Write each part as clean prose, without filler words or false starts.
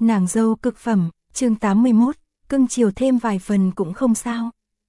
Nàng dâu cực phẩm, chương 81, cưng chiều thêm vài phần cũng không sao.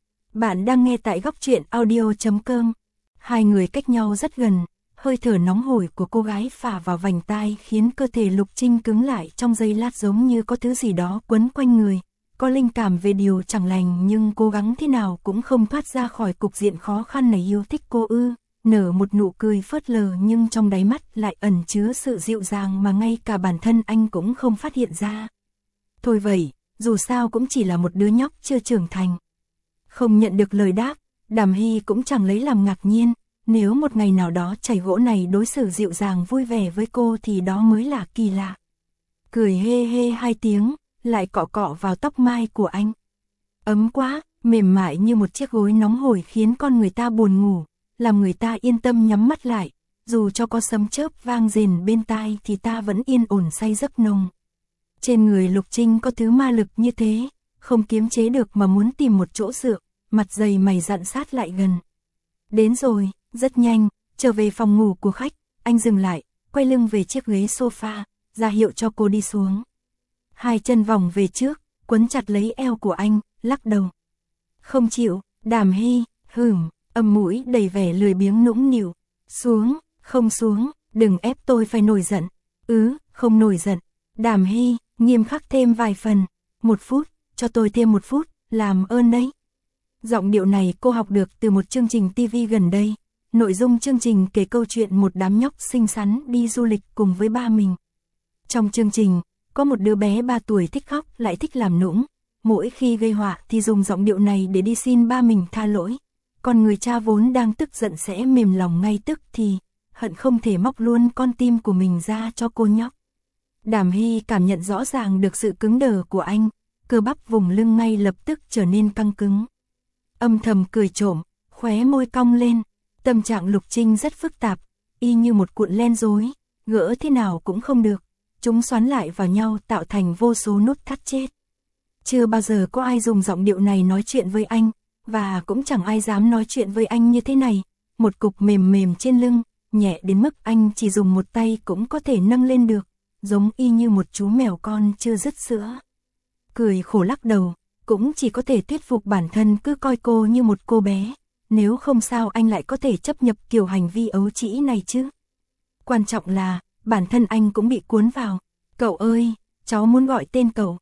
Bạn đang nghe tại góc truyện audio.com. Hai người cách nhau rất gần, hơi thở nóng hổi của cô gái phả vào vành tai khiến cơ thể Lục Trinh cứng lại trong giây lát, giống như có thứ gì đó quấn quanh người. Có linh cảm về điều chẳng lành nhưng cố gắng thế nào cũng không thoát ra khỏi cục diện khó khăn này. Yêu thích cô ư? Nở một nụ cười phớt lờ nhưng trong đáy mắt lại ẩn chứa sự dịu dàng mà ngay cả bản thân anh cũng không phát hiện ra. Thôi vậy, dù sao cũng chỉ là một đứa nhóc chưa trưởng thành. Không nhận được lời đáp, Đàm Hy cũng chẳng lấy làm ngạc nhiên. Nếu một ngày nào đó chảy gỗ này đối xử dịu dàng vui vẻ với cô thì đó mới là kỳ lạ. Cười hê hê hai tiếng, lại cọ cọ vào tóc mai của anh. Ấm quá, mềm mại như một chiếc gối nóng hổi khiến con người ta buồn ngủ, làm người ta yên tâm nhắm mắt lại. Dù cho có sấm chớp vang rền bên tai thì ta vẫn yên ổn say giấc nồng. Trên người Lục Trinh có thứ ma lực như thế, không kiềm chế được mà muốn tìm một chỗ dựa, mặt dày mày dặn sát lại gần. Đến rồi, rất nhanh, trở về phòng ngủ của khách, anh dừng lại, quay lưng về chiếc ghế sofa, ra hiệu cho cô đi xuống. Hai chân vòng về trước, quấn chặt lấy eo của anh, lắc đầu. Không chịu, Đàm Hy, âm mũi đầy vẻ lười biếng nũng nịu. Xuống, không xuống, đừng ép tôi phải nổi giận. Không nổi giận. Đàm Hy, nghiêm khắc thêm vài phần. 1 phút, cho tôi thêm 1 phút, làm ơn đấy. Giọng điệu này cô học được từ một chương trình TV gần đây. Nội dung chương trình kể câu chuyện một đám nhóc xinh xắn đi du lịch cùng với ba mình. Trong chương trình, có một đứa bé 3 tuổi thích khóc lại thích làm nũng. Mỗi khi gây họa thì dùng giọng điệu này để đi xin ba mình tha lỗi. Còn người cha vốn đang tức giận sẽ mềm lòng ngay tức thì hận không thể móc luôn con tim của mình ra cho cô nhóc. Đàm Hy cảm nhận rõ ràng được sự cứng đờ của anh, cơ bắp vùng lưng ngay lập tức trở nên căng cứng. Âm thầm cười trộm, khóe môi cong lên. Tâm trạng Lục Trinh rất phức tạp, y như một cuộn len rối, gỡ thế nào cũng không được. Chúng xoắn lại vào nhau tạo thành vô số nút thắt chết. Chưa bao giờ có ai dùng giọng điệu này nói chuyện với anh, và cũng chẳng ai dám nói chuyện với anh như thế này. Một cục mềm mềm trên lưng, nhẹ đến mức anh chỉ dùng một tay cũng có thể nâng lên được, giống y như một chú mèo con chưa dứt sữa. Cười khổ lắc đầu, cũng chỉ có thể thuyết phục bản thân cứ coi cô như một cô bé, nếu không sao anh lại có thể chấp nhận kiểu hành vi ấu trĩ này chứ. Quan trọng là, bản thân anh cũng bị cuốn vào. Cậu ơi, cháu muốn gọi tên cậu.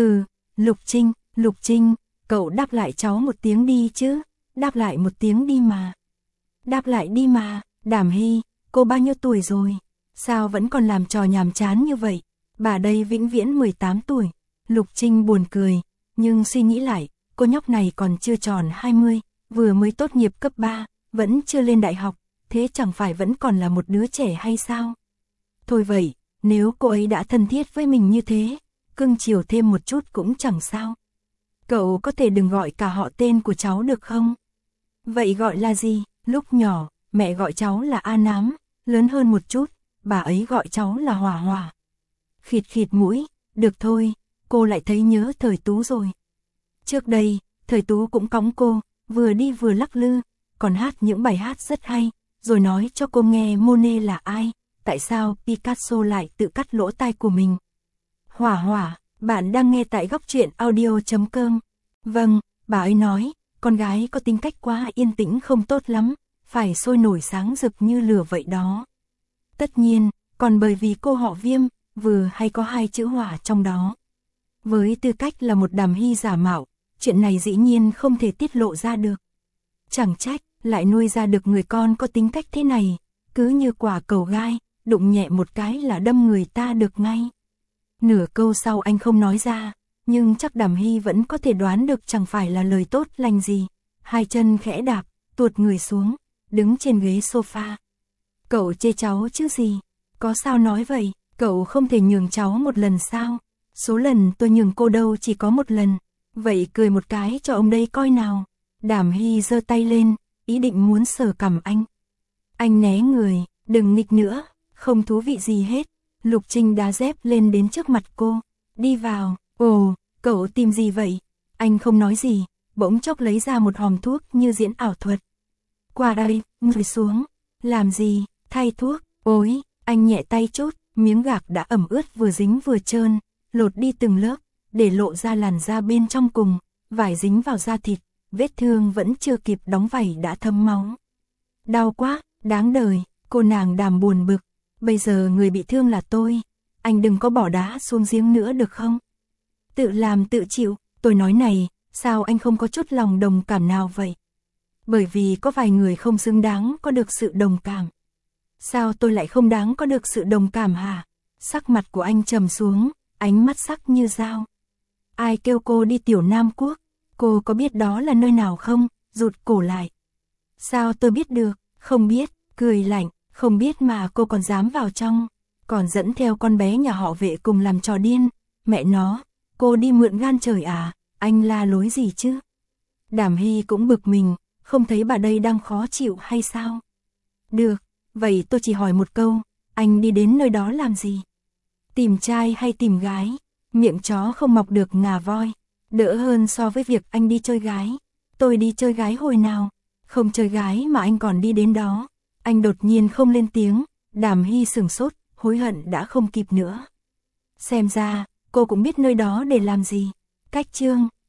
Lục Trinh, cậu đáp lại cháu một tiếng đi chứ, đáp lại một tiếng đi mà. Đáp lại đi mà. Đàm Hy, cô bao nhiêu tuổi rồi? Sao vẫn còn làm trò nhàm chán như vậy? Bà đây vĩnh viễn 18 tuổi. Lục Trinh buồn cười, nhưng suy nghĩ lại, cô nhóc này còn chưa tròn 20, vừa mới tốt nghiệp cấp 3, vẫn chưa lên đại học, thế chẳng phải vẫn còn là một đứa trẻ hay sao? Thôi vậy, nếu cô ấy đã thân thiết với mình như thế, cưng chiều thêm một chút cũng chẳng sao. Cậu có thể đừng gọi cả họ tên của cháu được không? Vậy gọi là gì? Lúc nhỏ, mẹ gọi cháu là A Nám, lớn hơn một chút, bà ấy gọi cháu là Hòa Hòa. Khịt khịt mũi, được thôi, cô lại thấy nhớ thời Tú rồi. Trước đây, thời Tú cũng cõng cô, vừa đi vừa lắc lư, còn hát những bài hát rất hay, rồi nói cho cô nghe Monet là ai, tại sao Picasso lại tự cắt lỗ tai của mình. Hòa Hòa, bạn đang nghe tại góc truyện audio.com. Vâng, bà ấy nói, con gái có tính cách quá yên tĩnh không tốt lắm, phải sôi nổi sáng rực như lửa vậy đó. Tất nhiên, còn bởi vì cô họ Viêm, vừa hay có 2 chữ Hỏa trong đó. Với tư cách là một Đàm Hy giả mạo, chuyện này dĩ nhiên không thể tiết lộ ra được. Chẳng trách, lại nuôi ra được người con có tính cách thế này, cứ như quả cầu gai, đụng nhẹ một cái là đâm người ta được ngay. Nửa câu sau anh không nói ra, nhưng chắc Đàm Hy vẫn có thể đoán được chẳng phải là lời tốt lành gì. Hai chân khẽ đạp, tuột người xuống, đứng trên ghế sofa. Cậu chê cháu chứ gì? Có sao nói vậy? Cậu không thể nhường cháu một lần sao? Số lần tôi nhường cô đâu chỉ có 1 lần. Vậy cười một cái cho ông đây coi nào. Đàm Hy giơ tay lên, ý định muốn sờ cằm anh. Anh né người, đừng nghịch nữa, không thú vị gì hết. Lục Trinh đá dép lên đến trước mặt cô. Đi vào. Ồ, cậu tìm gì vậy? Anh không nói gì, bỗng chốc lấy ra một hòm thuốc như diễn ảo thuật. Qua đây, ngồi xuống. Làm gì? Thay thuốc. Ôi, anh nhẹ tay chút, miếng gạc đã ẩm ướt vừa dính vừa trơn. lột đi từng lớp, để lộ ra làn da bên trong cùng, vải dính vào da thịt, vết thương vẫn chưa kịp đóng vảy đã thấm máu. Đau quá, đáng đời, cô nàng Đàm buồn bực, bây giờ người bị thương là tôi, anh đừng có bỏ đá xuống giếng nữa được không? Tự làm tự chịu, tôi nói này, sao anh không có chút lòng đồng cảm nào vậy? Bởi vì có vài người không xứng đáng có được sự đồng cảm. Sao tôi lại không đáng có được sự đồng cảm hả? Sắc mặt của anh trầm xuống, ánh mắt sắc như dao. Ai kêu cô đi Tiểu Nam Quốc? Cô có biết đó là nơi nào không? Rụt cổ lại. Sao tôi biết được? Không biết, cười lạnh, không biết mà cô còn dám vào trong, còn dẫn theo con bé nhà họ Vệ cùng làm trò điên. Mẹ nó, cô đi mượn gan trời à? Anh la lối gì chứ? Đàm Hy cũng bực mình, không thấy bà đây đang khó chịu hay sao? Được, vậy tôi chỉ hỏi một câu, anh đi đến nơi đó làm gì? Tìm trai hay tìm gái? Miệng chó không mọc được ngà voi, đỡ hơn so với việc anh đi chơi gái. Tôi đi chơi gái hồi nào? Không chơi gái mà anh còn đi đến đó. Anh đột nhiên không lên tiếng, Đàm Hy sửng sốt, hối hận đã không kịp nữa. Xem ra, cô cũng biết nơi đó để làm gì. Cách chương